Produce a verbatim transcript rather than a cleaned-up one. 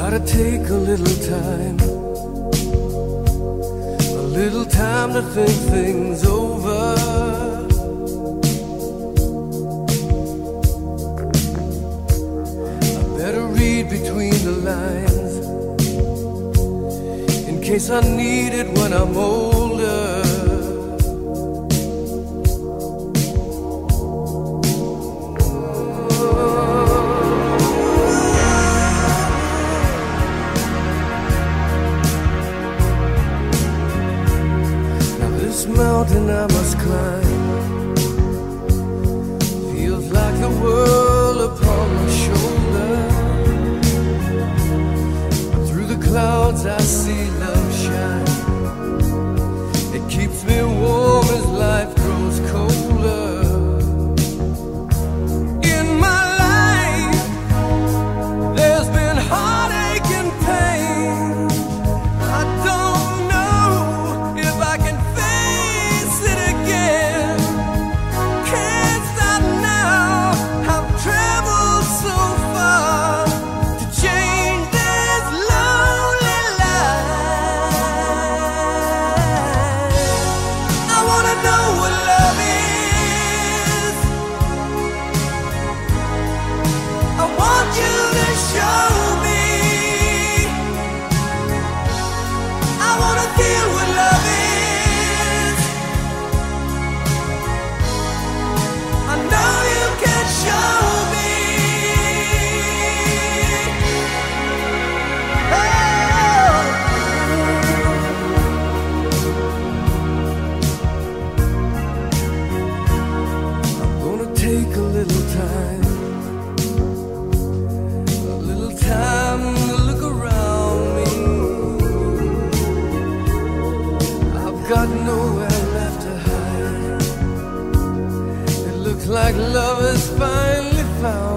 Gotta take a little time, a little time to think things over. I better read between the lines in case I need it when I'm older. This mountain I must climb feels like the world upon my shoulder. Through the clouds I see love shine. It keeps me warm as life grows colder. In my life there's been heartache and pain. I don't know if I can take a little time, a little time to look around me. I've got nowhere left to hide. It looks like love has finally found